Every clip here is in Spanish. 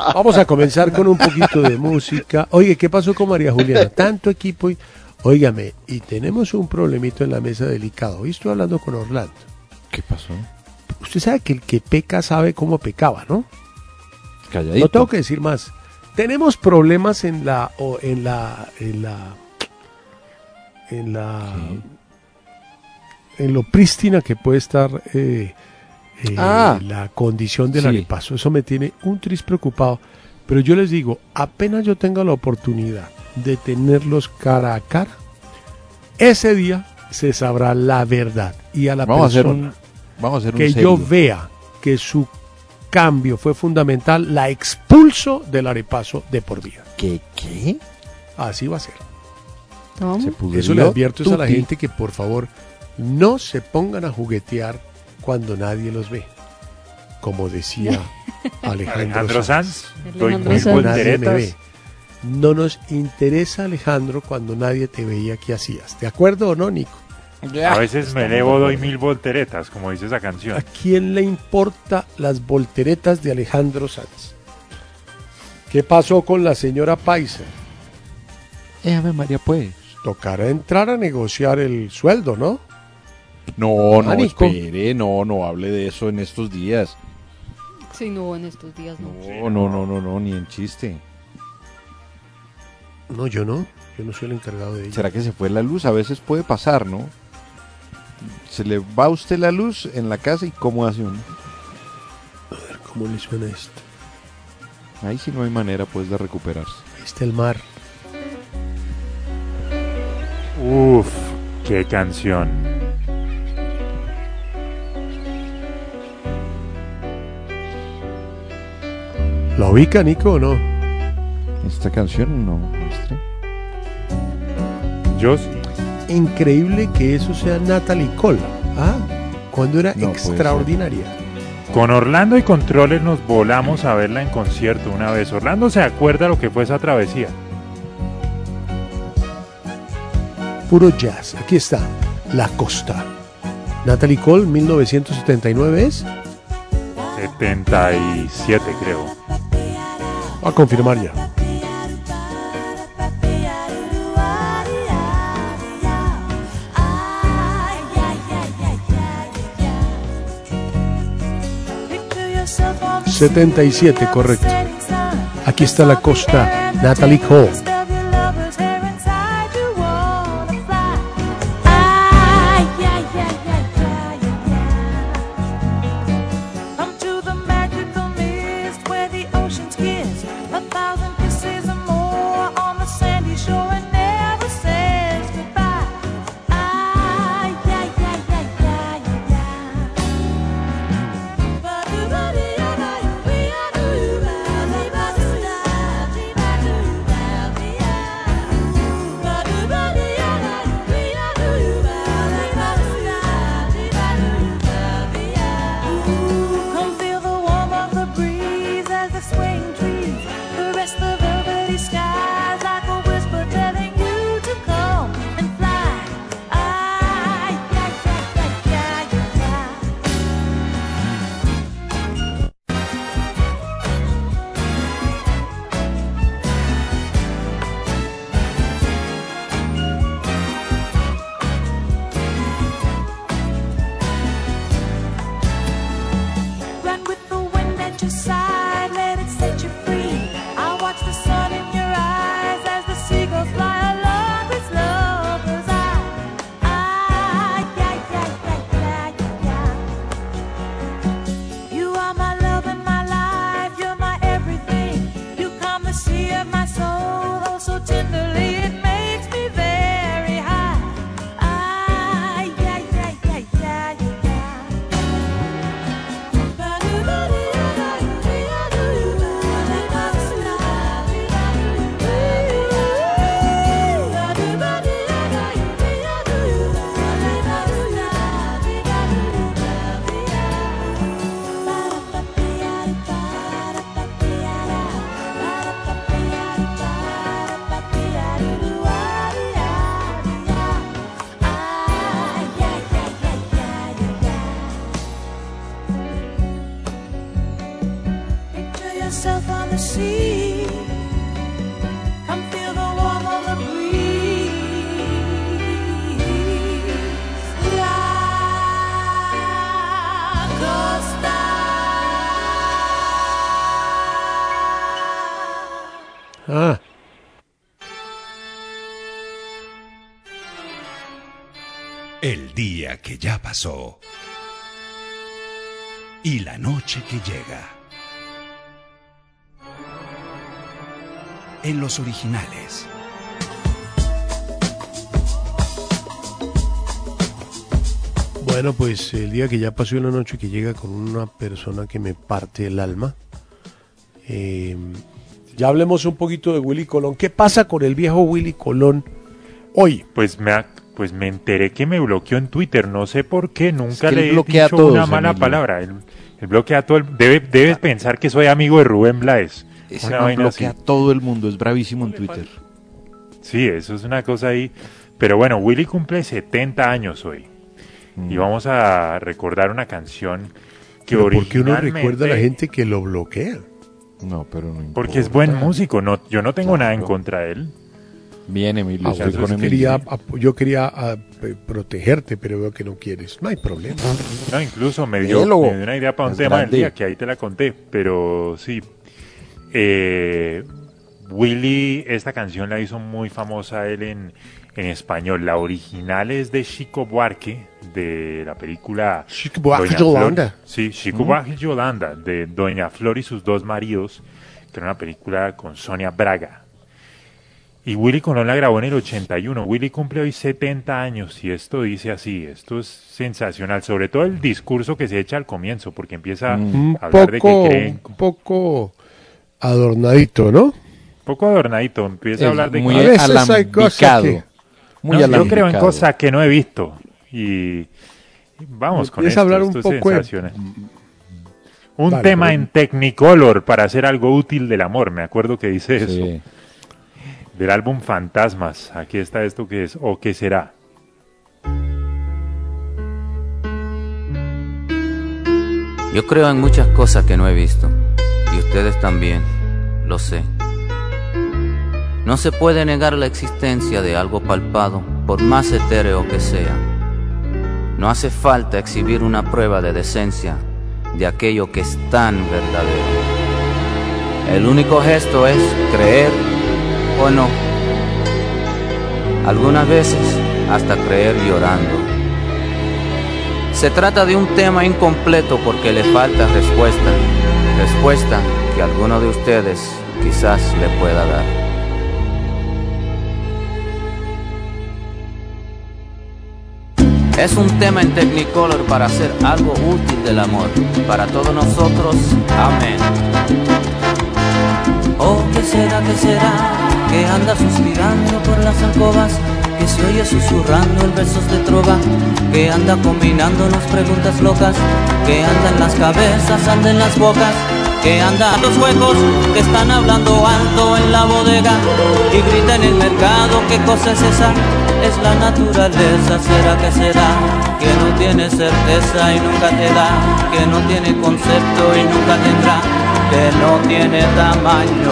Vamos a comenzar con un poquito de música. Oye, ¿qué pasó con María Juliana? Tanto equipo y... Óigame, y tenemos un problemito en la mesa delicado. Hoy estoy hablando con Orlando. ¿Qué pasó? Usted sabe que el que peca sabe cómo pecaba, ¿no? Calladito. No tengo que decir más. Tenemos problemas en lo prístina que puede estar la condición del arepaso. Eso me tiene un tris preocupado. Pero yo les digo, apenas yo tenga la oportunidad de tenerlos cara a cara, ese día se sabrá la verdad. Y a la persona que yo vea que su cambio fue fundamental, la expulso del arepaso de por vida. ¿Qué? Así va a ser. ¿Se Eso le advierto es a la gente que por favor no se pongan a juguetear cuando nadie los ve. Como decía Alejandro Sanz. Nadie me ve. No nos interesa, Alejandro, cuando nadie te veía qué hacías. ¿De acuerdo o no, Nico? A veces me elevo, doy 1000 volteretas, como dice esa canción. ¿A quién le importa las volteretas de Alejandro Sanz? ¿Qué pasó con la señora Paisa? Ave María, pues. Tocará entrar a negociar el sueldo, ¿no? No, espere, no hable de eso en estos días. Sí, no, en estos días no. No, ni en chiste. No, yo no soy el encargado de ella. ¿Será que se fue la luz? A veces puede pasar, ¿no? Se le va a usted la luz en la casa y ¿cómo hace uno? A ver, ¿cómo le suena esto? Ahí sí no hay manera, pues, de recuperarse. Ahí está el mar. Uf, qué canción. ¿La ubica, Nico, o no? Esta canción no, muestre. Yo sí. Increíble que eso sea Natalie Cole. Cuando era extraordinaria. Con Orlando y Controles nos volamos a verla en concierto una vez. Orlando se acuerda lo que fue esa travesía. Puro jazz. Aquí está. La Costa. Natalie Cole, 1979 es. 77, creo. A confirmar ya. ...77, correcto. Aquí está La Costa, Natalie Cole. the sea. Come feel the warmth of the breeze. La Costa. Ah, El día que ya pasó y la noche que llega. En los originales. bueno, pues el día que ya pasó y la noche que llega con una persona que me parte el alma. Ya hablemos un poquito de Willy Colón. ¿Qué pasa con el viejo Willy Colón hoy? Pues me enteré que me bloqueó en Twitter, no sé por qué, nunca que le él he bloquea dicho a todos, una mala Emilio. palabra. Él bloquea a todo debes pensar que soy amigo de Rubén Blades. Ese Una man vaina bloquea así. a todo el mundo, es bravísimo en Twitter. Sí, eso es una cosa ahí. Pero bueno, Willy cumple 70 años hoy. Y vamos a recordar una canción que Pero ¿por qué uno originalmente... recuerda a la gente que lo bloquea? No, pero no importa. Porque es buen músico, yo no tengo nada en Claro. contra de él. Bien, Emilio, Ah, estoy bueno, con Emilio. yo quería protegerte, pero veo que no quieres. No hay problema. No, incluso me dio Diálogo. una idea para un Es tema grande. del día, que ahí te la conté, pero sí. Willy, esta canción la hizo muy famosa él en español. La original es de Chico Buarque, de la película Chico Buarque Doña de Flor. Yolanda. Sí, Chico Buarque y Yolanda, de Doña Flor y sus dos maridos, que era una película con Sonia Braga. Y Willy Colón la grabó en el 81. Willy cumple hoy 70 años y esto dice así, esto es sensacional, sobre todo el discurso que se echa al comienzo, porque empieza Un a hablar de que creen, un poco adornadito, ¿no? poco adornadito, empieza a hablar de muy A que veces hay cosas alambicado. que- Muy no, yo alambicado. creo en cosas que no he visto y vamos con Empieza esto, a hablar esto un es poco de- sensacional. Un Vale, tema pero- en Technicolor para hacer algo útil del amor, me acuerdo que dice eso. Sí. Del álbum Fantasmas, aquí está esto que es, o qué será. Yo creo en muchas cosas que no he visto, y ustedes también, lo sé. No se puede negar la existencia de algo palpado, por más etéreo que sea. No hace falta exhibir una prueba de decencia de aquello que es tan verdadero. El único gesto es creer o no. Algunas veces hasta creer llorando. Se trata de un tema incompleto porque le falta respuesta. Respuesta que alguno de ustedes quizás le pueda dar. Es un tema en Technicolor para hacer algo útil del amor. Para todos nosotros, amén. Oh, ¿qué será, que anda suspirando por las alcobas? Que se oye susurrando en versos de trova, que anda combinándonos preguntas locas, que anda en las cabezas, anda en las bocas, que anda en los huecos, que están hablando alto en la bodega y grita en el mercado. ¿Qué cosa es esa? Es la naturaleza. ¿Será que será? Que no tiene certeza y nunca te da, que no tiene concepto y nunca tendrá, que no tiene tamaño.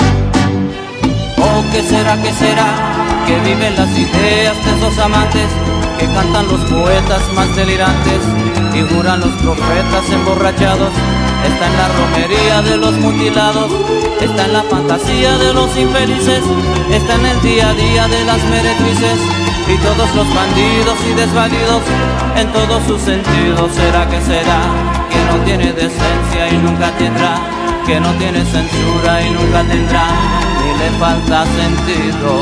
Oh, ¿qué será, que viven las ideas de esos amantes, que cantan los poetas más delirantes y juran los profetas emborrachados? Está en la romería de los mutilados, está en la fantasía de los infelices, está en el día a día de las meretrices y todos los bandidos y desvalidos en todos sus sentidos. ¿Será que no tiene decencia y nunca tendrá, que no tiene censura y nunca tendrá, ni le falta sentido?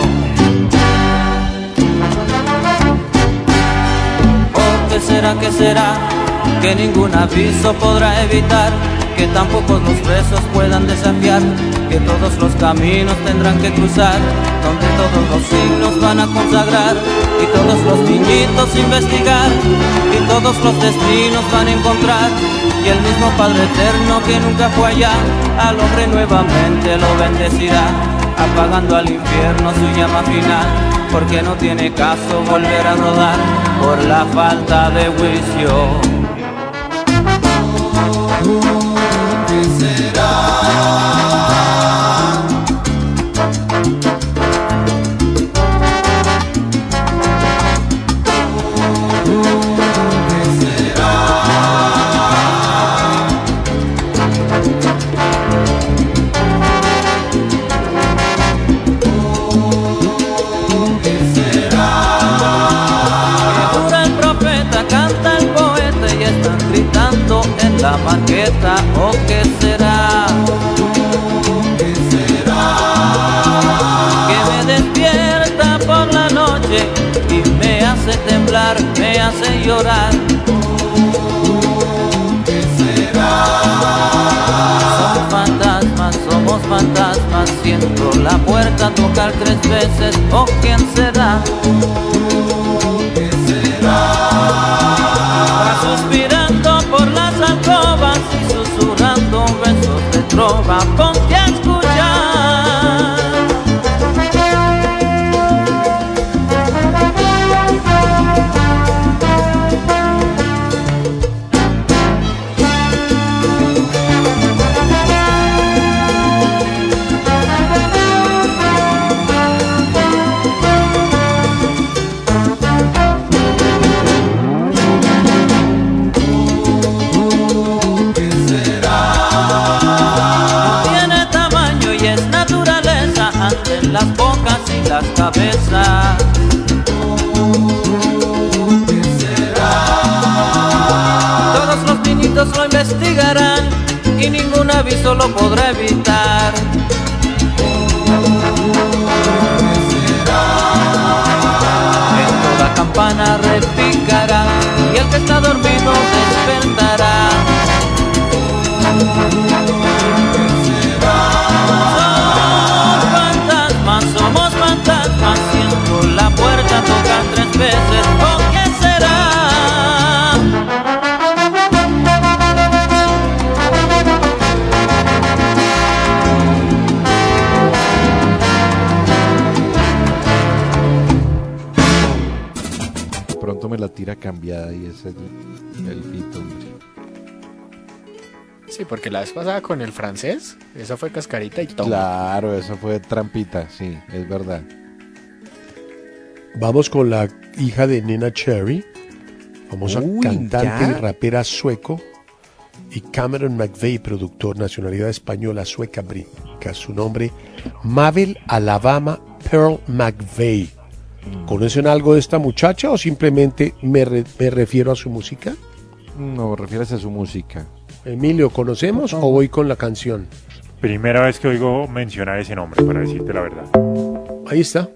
Oh, ¿qué será? Que ningún aviso podrá evitar, que tampoco los besos puedan desafiar, que todos los caminos tendrán que cruzar, donde todos los signos van a consagrar, y todos los niñitos investigar, y todos los destinos van a encontrar, y el mismo Padre Eterno que nunca fue allá, al hombre nuevamente lo bendecirá, apagando al infierno su llama final, porque no tiene caso volver a rodar por la falta de juicio. ¿Qué será? siento la puerta tocar 3 veces. ¿O quién será? ¿Qué será? Va suspirando por las alcobas y susurrando besos de trova. Ponte a escuchar. Las bocas y las cabezas. ¿Qué será? Todos los niñitos lo investigarán y ningún aviso lo podrá evitar. ¿Qué será? En toda campana repicará y el que está dormido despertará. Somos fantasmas, siento la puerta tocar 3 veces. ¿O qué será? De pronto me la tira cambiada y ese es el pito, hombre. Sí, porque la vez pasada con el francés, esa fue cascarita y todo. Claro, esa fue trampita, sí, es verdad. Vamos con la hija de Nena Cherry, famosa cantante y rapera sueco, y Cameron McVeigh, productor, nacionalidad española, sueca, británica. Su nombre, Mabel Alabama Pearl McVeigh. ¿Conocen algo de esta muchacha o simplemente me refiero a su música? No, refieres a su música. Emilio, ¿conocemos o voy con la canción? Primera vez que oigo mencionar ese nombre, para decirte la verdad. Ahí está.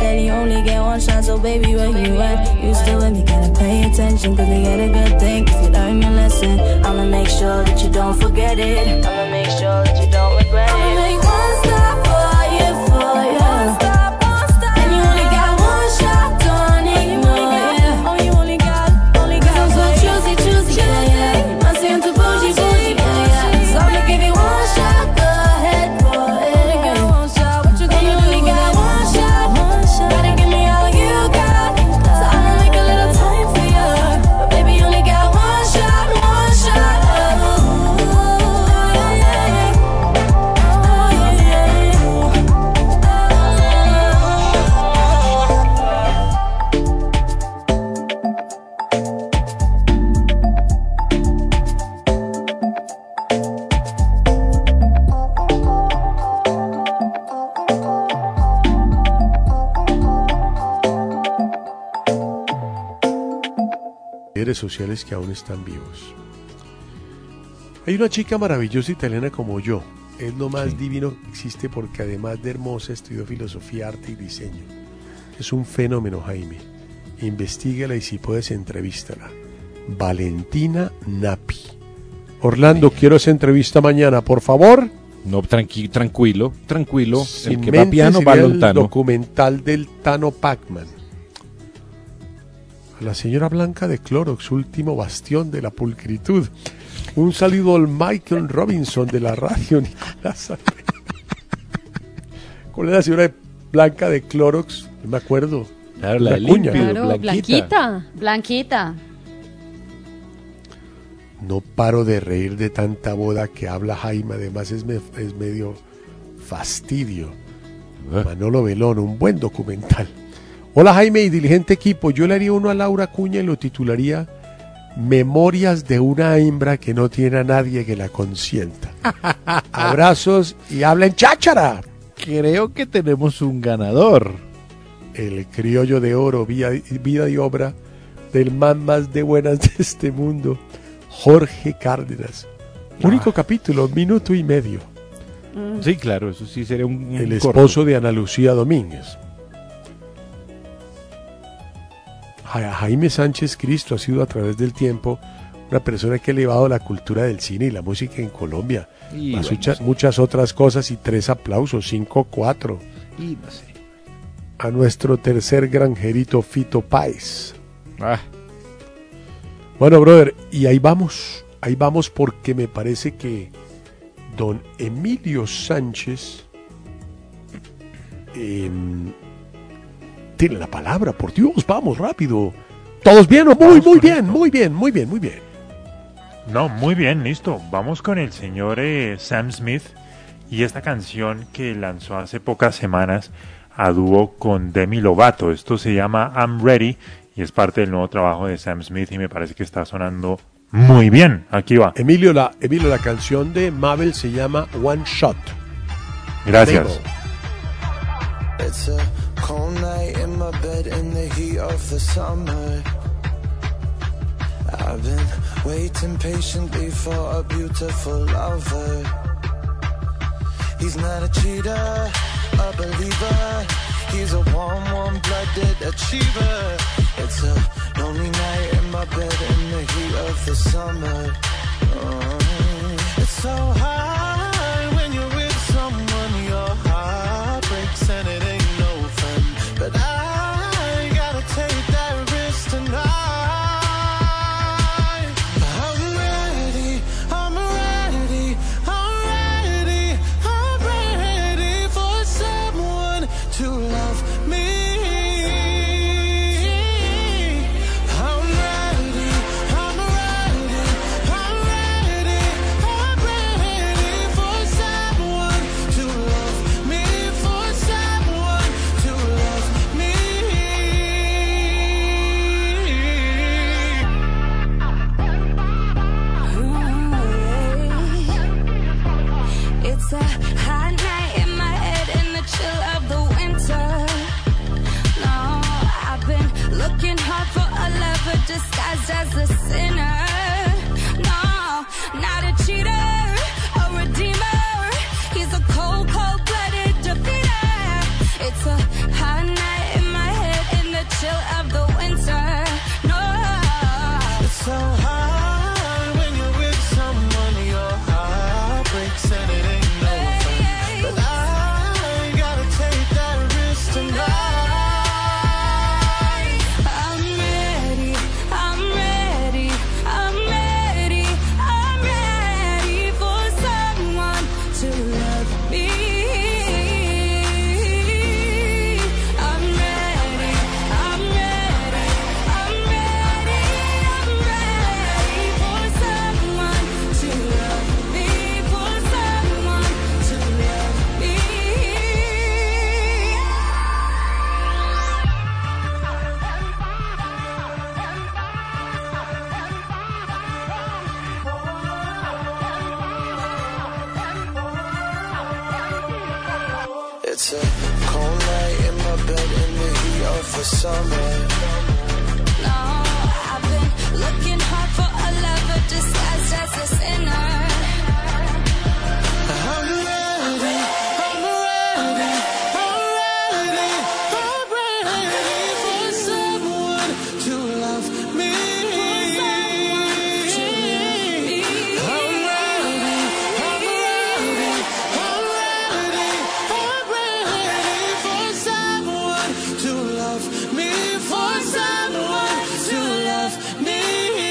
said you only get one shot, so baby, where you at? You still with me, gotta pay attention, cause we get a good thing. If you learn your lesson, I'ma make sure that you don't forget it. I'ma make sure that you don't regret it. I'ma make one stop for you, for you. And you only got one shot, don't ignore it. Oh, you only got, I'm so choosy, yeah. I see him too bougie, yeah. So I'ma give you one shot, go ahead, boy. What you gonna do? Only got one shot. Gotta give me all you got. So I'ma make a little time for you. But baby, you only got one shot. Oh, yeah. Líderes sociales que aún están vivos. Hay una chica maravillosa italiana como yo. Es lo más divino que existe porque además de hermosa estudió filosofía, arte y diseño. Es un fenómeno, Jaime. Investígala y si puedes entrevístala. Valentina Nappi. Orlando, quiero esa entrevista mañana, por favor. No, tranquilo. Sin El que va piano va el lontano. documental del Tano Pacman. A la señora Blanca de Clorox, último bastión de la pulcritud. Un saludo al Michael Robinson de la radio, Nicolás. ¿Cuál es la señora Blanca de Clorox? No me acuerdo. Claro, la de cuña. Límpido, Claro, Blanquita. Blanquita. No paro de reír de tanta boda que habla Jaime. Además es medio fastidio. Manolo Velón, un buen documental. Hola Jaime y diligente equipo. Yo le haría uno a Laura Cuña y lo titularía Memorias de una hembra que no tiene a nadie que la consienta. Abrazos y hablen cháchara. Creo que tenemos un ganador. El criollo de oro, vida y obra del man más de buenas de este mundo, Jorge Cárdenas. Único capítulo, 1 minuto y medio. Sí, claro, eso sí sería un El corto. esposo de Ana Lucía Domínguez. Jaime Sánchez Cristo ha sido a través del tiempo una persona que ha elevado la cultura del cine y la música en Colombia. Y Más bueno, muchas otras cosas y 3 aplausos, 5-4. y no sé. A nuestro tercer granjerito Fito Páez. Ah, Bueno, brother, y ahí vamos porque me parece que don Emilio Sánchez tiene la palabra, por Dios, vamos, rápido. ¿Todos bien o muy bien? No, muy bien, listo. Vamos con el señor Sam Smith y esta canción que lanzó hace pocas semanas a dúo con Demi Lovato. Esto se llama I'm Ready y es parte del nuevo trabajo de Sam Smith y me parece que está sonando muy bien. Aquí va. Emilio, la canción de Mabel se llama One Shot. Gracias. It's a cold night in my bed in the heat of the summer. I've been waiting patiently for a beautiful lover. He's not a cheater, a believer. He's a warm-blooded achiever. It's a lonely night in my bed in the heat of the summer. It's so hard when you're with someone, your heart breaks and it ain't no fun. But I gotta take that risk tonight. I'm ready, I'm ready, I'm ready, I'm ready for someone to love me. I'm ready, I'm ready, I'm ready, I'm ready It's a cold night in my bed in the heat of the summer. No, I've been looking hard for a lover disguised as a sinner. I'm ready, I'm ready, I'm ready, I'm ready for someone to love me. I'm ready, I'm ready, I'm ready, I'm ready for someone to love me, for someone to love me.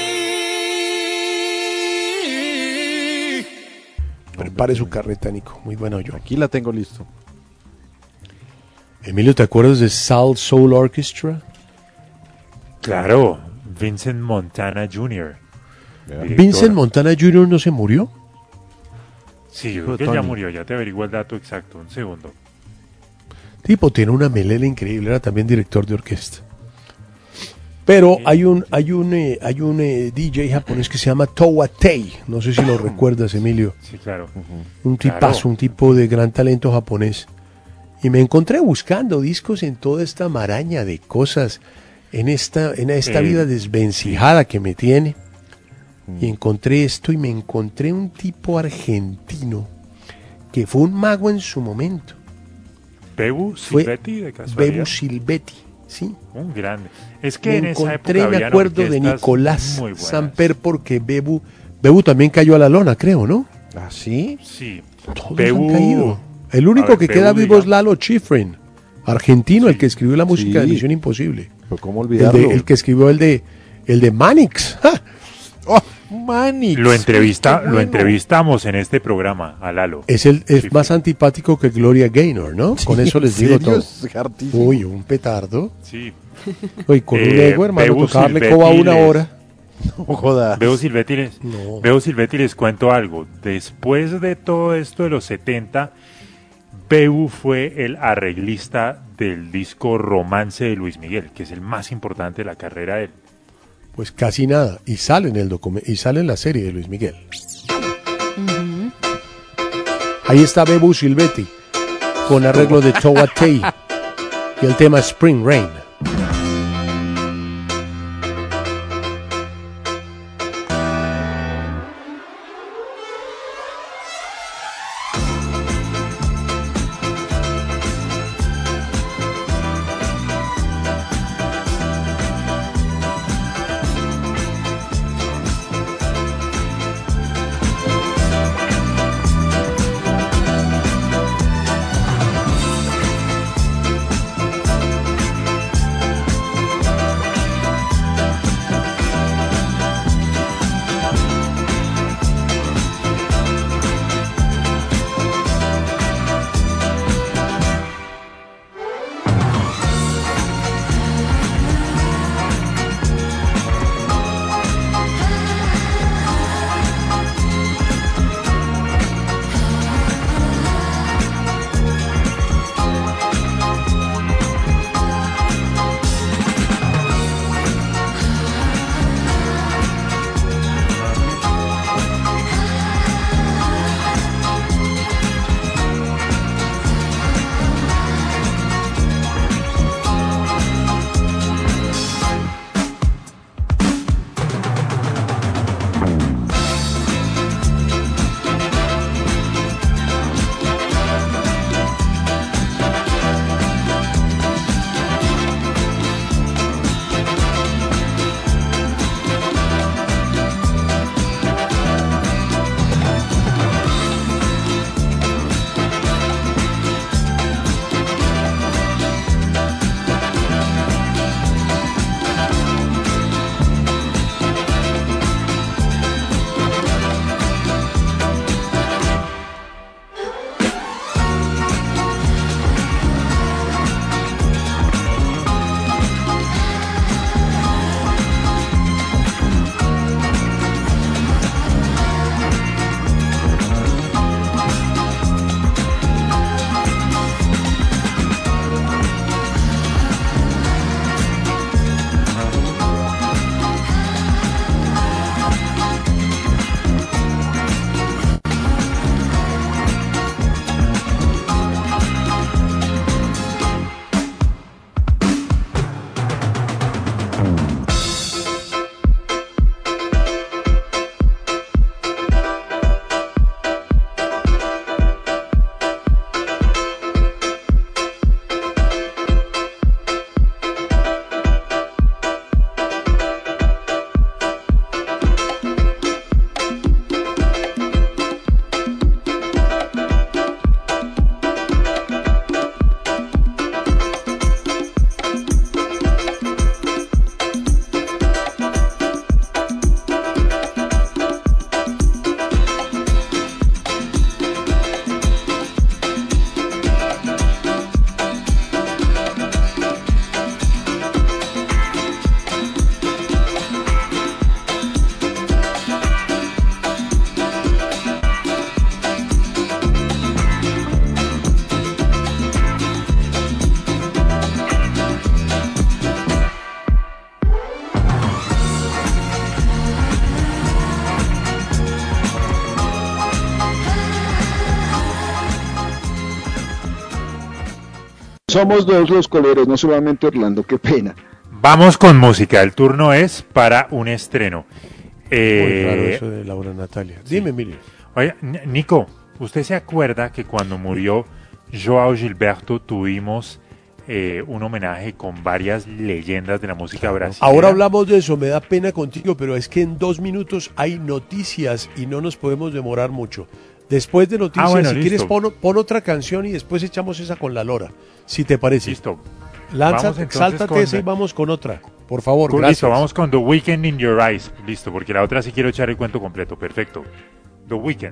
Prepare su carreta, Nico. Muy bueno yo. Aquí la tengo listo. Emilio, ¿te acuerdas de Sal Soul Orchestra? Claro, Vincent Montana Jr. Vincent Montana Jr. no se murió. Sí, yo Hijo creo de que ya Tony. murió, ya te averiguo el dato exacto, un segundo. Tipo, tiene una melena increíble, era también director de orquesta. Pero hay un DJ japonés que se llama Towa Tei, no sé si lo recuerdas, Emilio. Sí, claro. Un Claro. tipazo, un tipo de gran talento japonés. Y me encontré buscando discos en toda esta maraña de cosas, en esta vida desvencijada que me tiene. Y encontré esto y me encontré un tipo argentino que fue un mago en su momento. Bebu Fue Silvetti, de casualidad. Bebu Silvetti, sí. Un grande. Es que Me en esa época encontré, me habían acuerdo de orquestas Nicolás muy buenas. Samper porque Bebu también cayó a la lona, creo, ¿no? ¿Ah, sí? Sí. Todos Bebu- han caído. El único A ver, que queda Bebu, vivo es digamos. Lalo Schifrin, argentino, el que escribió la música de Sí. Misión Imposible. Pero ¿cómo olvidarlo? El que escribió el de Manix. ¡Ja! ¡Oh, Manix! Lo Qué bueno. entrevistamos en este programa, a Lalo. Es Sí, más antipático que Gloria Gaynor, ¿no? Con eso les digo ¿En serio? todo. Es hartísimo. Uy, un petardo. Sí. Uy, con un ego, hermano, Bebu tocaba darle Silvetti coba una les- hora. No jodas. Veo Silvetti les cuento algo. Después de todo esto de los 70, Bebu fue el arreglista del disco Romance de Luis Miguel, que es el más importante de la carrera de él. Pues casi nada. Y sale en la serie de Luis Miguel. Ahí está Bebu Silvetti, con arreglo de Towa Tei. Y el tema Spring Rain. somos dos los coleros, no solamente Orlando, qué pena. Vamos con música, el turno es para un estreno. Muy raro eso de Laura Natalia. Dime, Emilio. Oye, Nico, ¿usted se acuerda que cuando murió Joao Gilberto tuvimos un homenaje con varias leyendas de la música brasileña? Ahora hablamos de eso, me da pena contigo, pero es que en 2 minutos hay noticias y no nos podemos demorar mucho. Después de noticias, bueno, si listo. quieres pon otra canción y después echamos esa con la Lora, si te parece. Listo. Lánzate, Vamos sáltate con esa y vamos con otra. Por favor, Listo, gracias. vamos con The Weeknd in Your Eyes. Listo, porque la otra sí quiero echar el cuento completo. Perfecto. The Weeknd.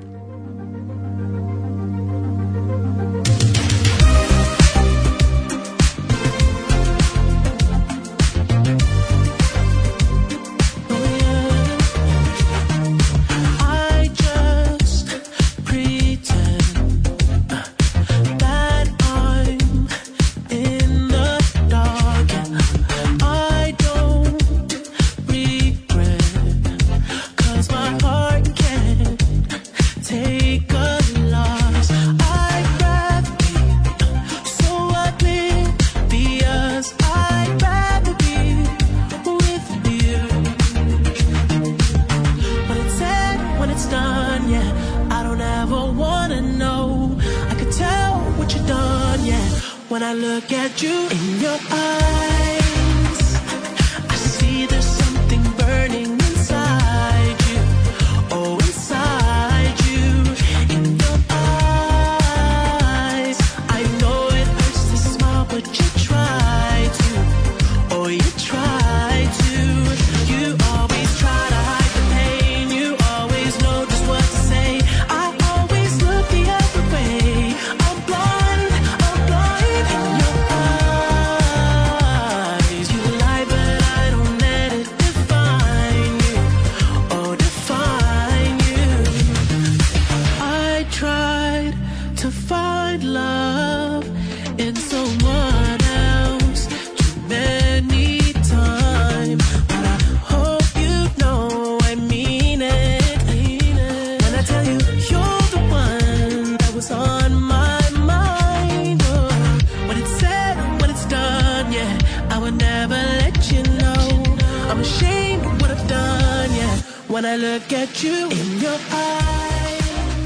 I just pretend that I'm in the dark. I don't regret, 'cause my heart can't take a loss. I'd rather be so oblivious. I'd rather be with you. When it's said, when it's done, yeah, I don't ever wanna know. I could tell what you've done, yeah, when I look at you in your eyes. I see there's something burning inside you, oh, inside you, in your eyes. I know it hurts to smile, but you try to, oh, you try to. You always try to hide the pain, you always know just what to say. I always look the other way. I'm blind in your eyes. You lie, but I don't let it define you, oh, define you. I tried to find love in someone else too many times, but I hope you know I mean it. When I tell you you're the one that was on my mind, oh, when it's said, when it's done, yeah, I would never let you know. I'm ashamed of what I've done, yeah, when I look at you in your eyes.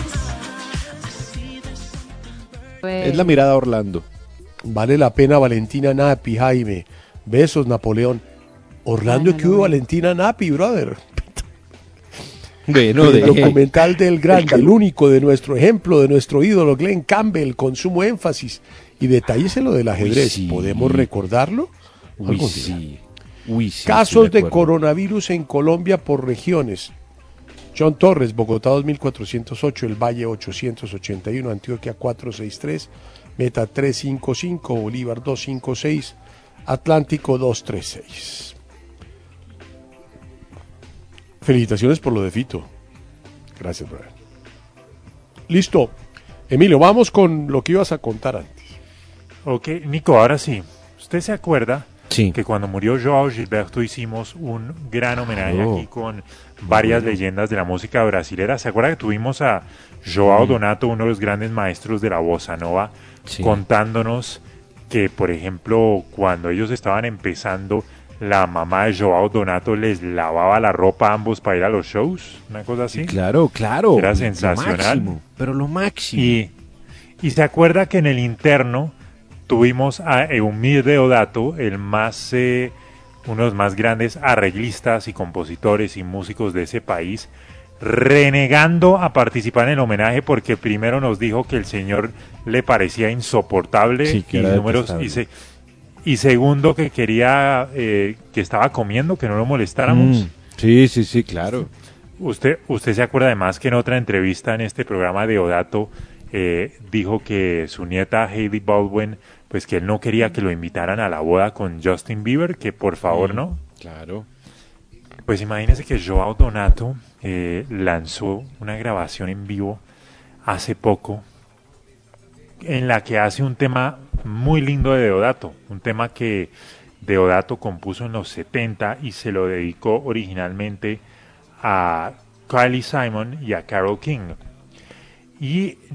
Es la mirada a Orlando. Vale la pena Valentina Nappi, Jaime. Besos, Napoleón. Orlando, ¿qué hubo Valentina Nappi, brother? Bueno, El documental del grande, el único de nuestro ejemplo, de nuestro ídolo, Glenn Campbell, con sumo énfasis y detalles en lo del ajedrez. sí. ¿Podemos recordarlo? Uy, Algún sí. día. Uy, sí, Casos estoy de acuerdo. coronavirus en Colombia por regiones. John Torres, Bogotá 2408, El Valle 881, Antioquia 463, Meta 355, Bolívar 256, Atlántico 236. Felicitaciones por lo de Fito. Gracias, brother. Listo. Emilio, vamos con lo que ibas a contar antes. Ok, Nico, ahora sí. ¿Usted se acuerda Sí. que cuando murió Joao Gilberto hicimos un gran homenaje Claro. aquí con varias leyendas de la música brasilera? ¿Se acuerda que tuvimos a Joao Donato, uno de los grandes maestros de la bossa nova, Sí. contándonos que, por ejemplo, cuando ellos estaban empezando, la mamá de Joao Donato les lavaba la ropa a ambos para ir a los shows? Una cosa así. Claro, claro. Era Lo sensacional. máximo, pero lo máximo. Y se acuerda que en el interno tuvimos a Eumir Deodato, el más, uno de los más grandes arreglistas y compositores y músicos de ese país, renegando a participar en el homenaje porque primero nos dijo que el señor le parecía insoportable Sí, que y era números detestable. y segundo que quería que estaba comiendo, que no lo molestáramos. Sí, claro. Usted se acuerda además que en otra entrevista en este programa Deodato dijo que su nieta Hailey Baldwin, pues que él no quería que lo invitaran a la boda con Justin Bieber, que por favor no. Claro. Pues imagínese que Joao Donato lanzó una grabación en vivo hace poco en la que hace un tema muy lindo de Deodato, un tema que Deodato compuso en los 70 y se lo dedicó originalmente a Kylie Simon y a Carole King. Y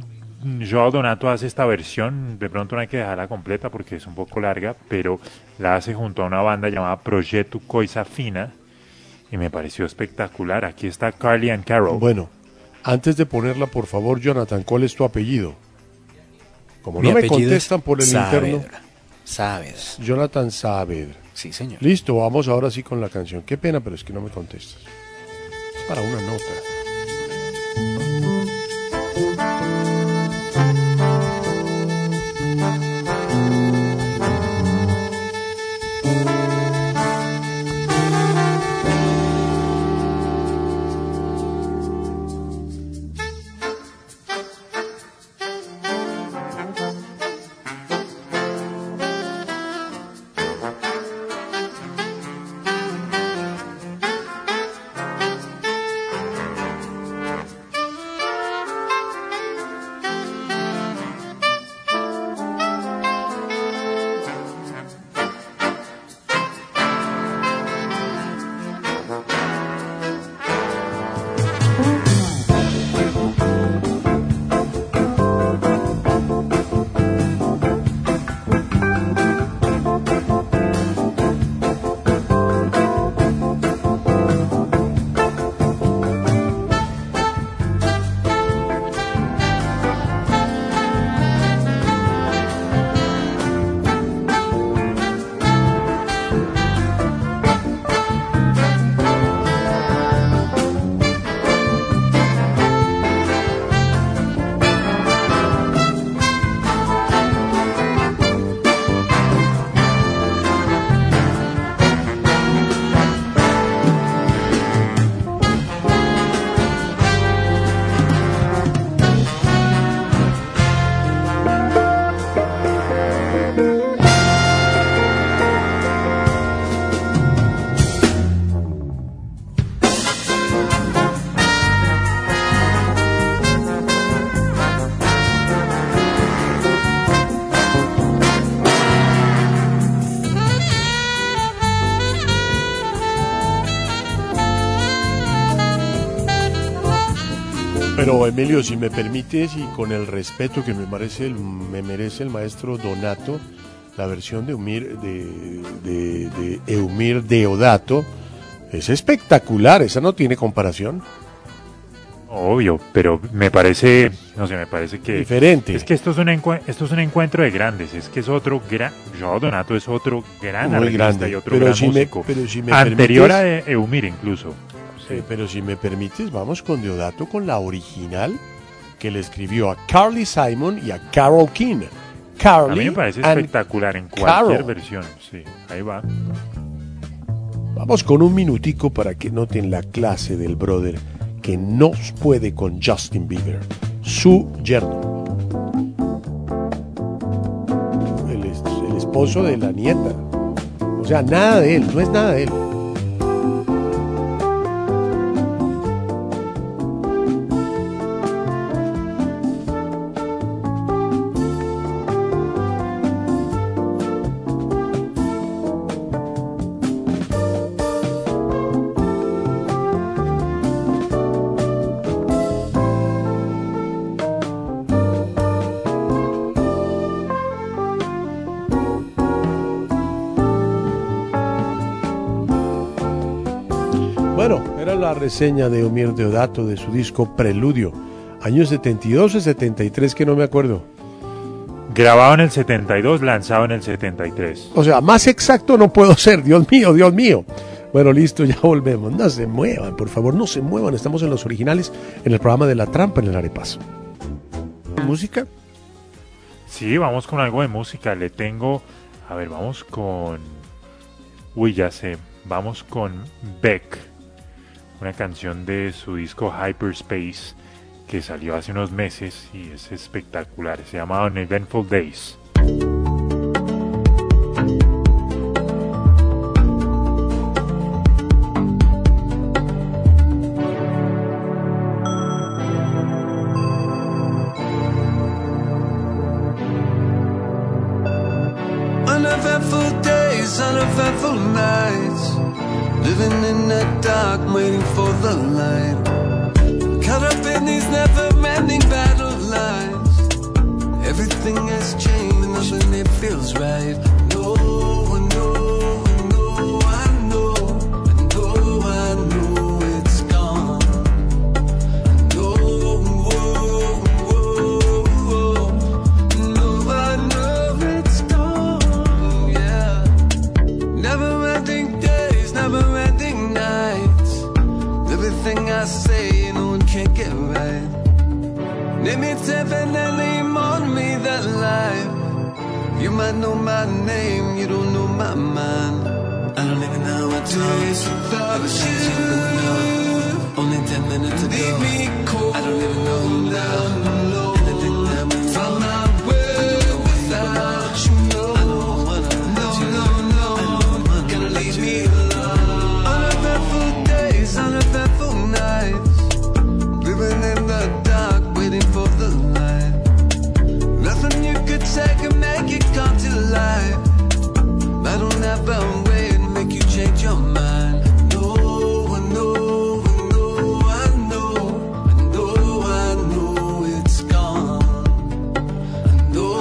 Joao Donato hace esta versión, de pronto no hay que dejarla completa porque es un poco larga, pero la hace junto a una banda llamada Progetto Coisa Fina y me pareció espectacular. Aquí está Carly and Carol. Bueno, antes de ponerla, por favor, Jonathan, ¿cuál es tu apellido? Como Mi no me apellido contestan por el Saavedra. interno. Saavedra. Jonathan Saavedra. Sí, señor. Listo, vamos ahora sí con la canción. Qué pena, pero es que no me contestas. Es para una nota. Pero Emilio, si me permites y con el respeto que me merece el maestro Donato, la versión de Eumir Deodato es espectacular, esa no tiene comparación. Obvio, pero me parece, no sé, me parece que diferente. Es que esto es un encuentro de grandes, es que es otro gran, Joao Donato es otro gran muy arreglista grande, y otro pero gran si músico, pero si me anterior permites, a Eumir incluso. Sí. Pero si me permites, vamos con Deodato con la original que le escribió a Carly Simon y a Carole King. Carly A mí me parece espectacular en cualquier Carole. versión, sí, ahí va. Vamos con un minutico para que noten la clase del brother que no puede con Justin Bieber, su yerno, el esposo de la nieta. O sea, nada de él, no es nada de él. Bueno, era la reseña de Eumir Deodato de su disco Preludio, años 72 o 73 que no me acuerdo. Grabado en el 72, lanzado en el 73. O sea, más exacto no puedo ser, Dios mío, Dios mío. Bueno, listo, ya volvemos. No se muevan, por favor, no se muevan. Estamos en los originales, en el programa de La Trampa en el Arepaso. ¿Música? Sí, vamos con algo de música. Le tengo, a ver, vamos con, uy, ya sé, vamos con Beck, una canción de su disco Hyperspace que salió hace unos meses y es espectacular. Se llama Uneventful Days. Uneventful days, uneventful nights, living in the dark, waiting for the light. Caught up in these never-ending battle lines, Everything has changed, nothing it feels right. No, I know, I know, I know, I know it's gone. No, no, I know it's gone. Yeah. Never-ending days, never-ending nights. Everything I say, no one can get right. Name it definitely on me that life. You might know my name, you don't know my mind. I don't even know what days without you. Only 10 minutes ago. Leave me cold. I don't even know who now. Anything that we found my way without you. No, I don't wanna let you no. Gonna leave me alone. Uneventful days, uneventful nights. Living in the dark, waiting for the light. Nothing you could take and make it come to life. I don't have a way to make you change your mind. No, I know, I know, I know, I know, I know it's gone. I know,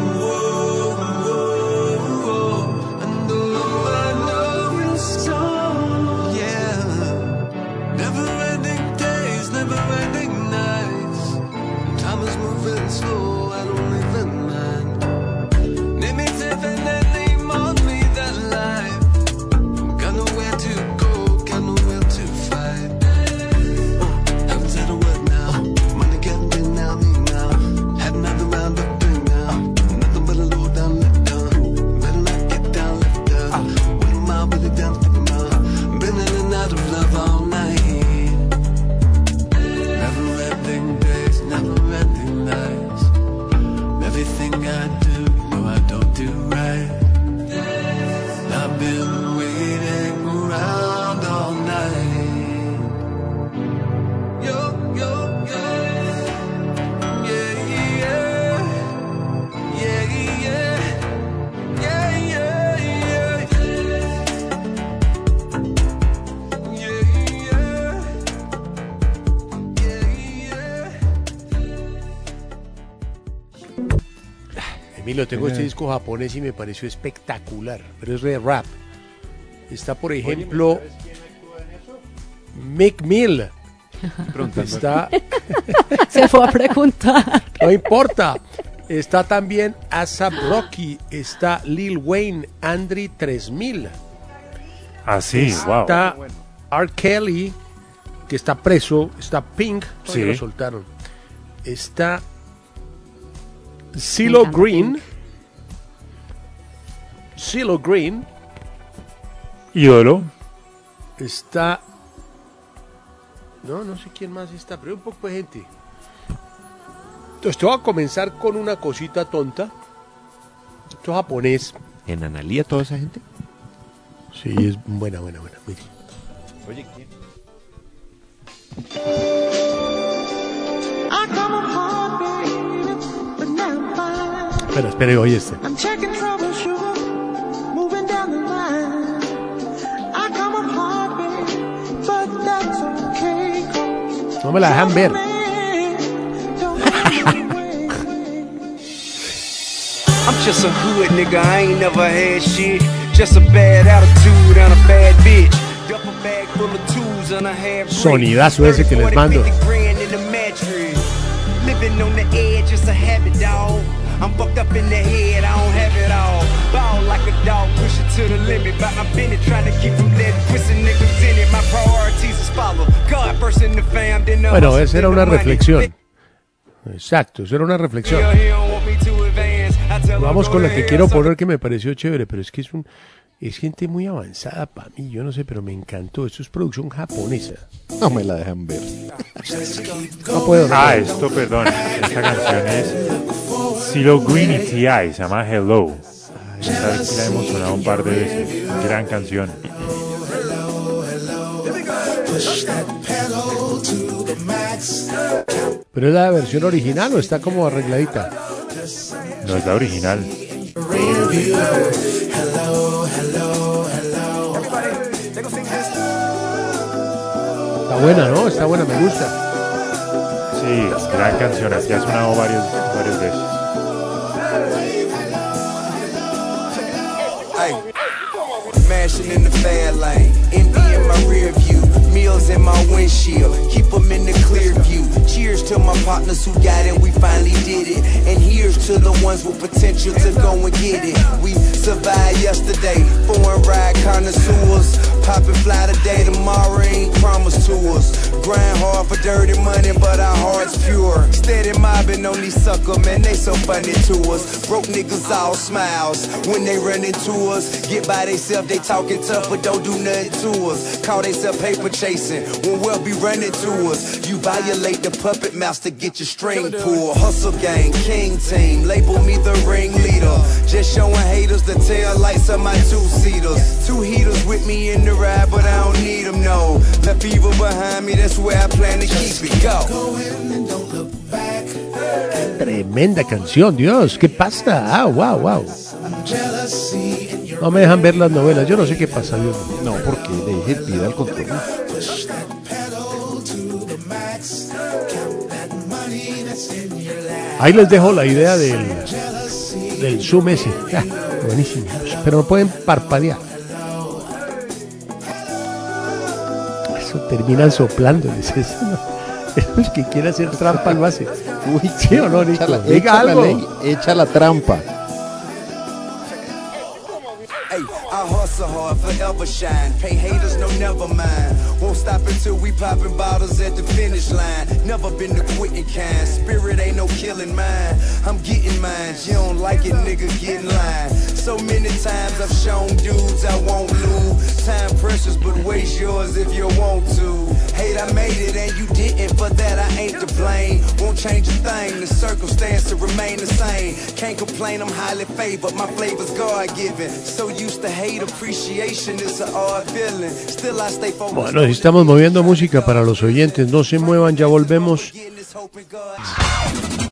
I know it's gone. Yeah. Never-ending days, never-ending nights. Time is moving slow, I don't even mind. Name it definitely on me that life. Got nowhere to go, got nowhere to fight. Haven't said a word now. Money can't be now, me now. Hadn't had the round up thing now. Nothing but a low down, let down. Better not get down, let down. What am I really down thinking about? Been in and out of love all night. Never-ending days, never-ending nights. Everything I do, no, I don't do right. I've been waiting around all night. Yo, yo, yeah. Yeah, yeah. Yeah, yeah. Yeah, yeah, yeah. Yeah, yeah. Emilio, tengo este disco japonés y me pareció espectacular, pero es de rap. Está, por ejemplo, Meek Mill. Está, Se fue a preguntar. no importa. Está también A$AP Rocky, está Lil Wayne, Andre 3000. Ah, sí, wow. Está R. Kelly, que está preso, está Pink, Sí. que lo soltaron. Está CeeLo Green. CeeLo Green. Ídolo. Está... No sé quién más está, pero hay un poco de gente. Entonces te voy a comenzar con una cosita tonta. Esto es japonés. ¿En Analía toda esa gente? Sí, es buena. Mire. Oye, ¿quién? Espera, oye este. I'm checking trouble, sugar, moving down the line. I come up hard, baby, but that's okay, 'cause No me la dejan ver. I'm just a hood nigga, I ain't never had shit. Just a bad attitude and a bad bitch. Duffel bag full of tools and a half brick. Sonidazo ese que les mando. 30, 40, 50 grand in the mattress. Living on the edge, it's a habit, dog. I'm fucked up in the head, I don't have it all. Ball like a dog, push it to the limit. But I've been trying to keep from letting twisting niggas in it. My priorities is follow God first in the fam, then the Bueno, hustle, esa then era the una money. reflexión. Exacto, eso era una reflexión. He don't want me to advance. I tell him Vamos go con la to que hell, quiero sucker. poner que me pareció chévere, pero es que es gente muy avanzada para mí, yo no sé, pero me encantó. Esto es producción japonesa. No me la dejan ver. No puedo. Ah, esto, perdón. Esta canción es CeeLo Green y T.I. Se llama Hello. Esta vez sí la hemos sonado un par de veces. Gran canción. ¿Pero es la versión original o está como arregladita? No es la original. Está buena, ¿no? Está buena, me gusta. Sí, gran canción. Así ha sonado varias veces. crashing in the fair lane. Envy in my rear view, meals in my windshield. Keep them in the clear view. Cheers to my partners who got it, we finally did it. And here's to the ones with potential to go and get it. We survived yesterday, foreign ride connoisseurs. Poppin' fly today, tomorrow ain't promised to us. Grind hard for dirty money, but our heart's pure. Steady mobbing on these sucker, man, they so funny to us. Broke niggas all smiles when they run into us. Get by theyself, they talking tough, but don't do nothing to us. Call theyself paper chasing when we'll be running to us. You violate the puppet master, get your string pulled. Hustle gang, king team, label me the ringleader. Just showing haters the tail lights of my two-seaters. Two heaters with me in the ride, but I don't need them, no. The fever behind me, that's where I plan to keep it. Go. Tremenda canción, Dios, ¿qué pasa? Ah, wow, wow. No me dejan ver las novelas, yo no sé qué pasa, Dios. No, porque deje vida al control. Ahí les dejo la idea del Zoom ese. Ah, buenísimo, pero no pueden parpadear. Eso terminan soplando, dices. El que quiere hacer trampa lo hace. Uy, ¿sí o no, Nico? Diga echa algo. Echa la trampa. Hey, I hustle hard, forever shine. Pay haters, no never mind. Won't stop until we popping bottles at the finish line. Never been the quitting kind. Spirit ain't no killing mine. I'm getting mine. You don't like it, nigga, get in line. So many times I've shown dudes I won't lose. Time precious, but waste yours if you want to. Hate, I made it and you didn't. For that I ain't to blame. Won't change a thing. The circumstances remain the same. Can't complain, I'm highly favored. My flavor's God-given. So used to hate, appreciation is an odd feeling. Still I stay focused. Bueno, estamos moviendo música para los oyentes. No se muevan, ya volvemos.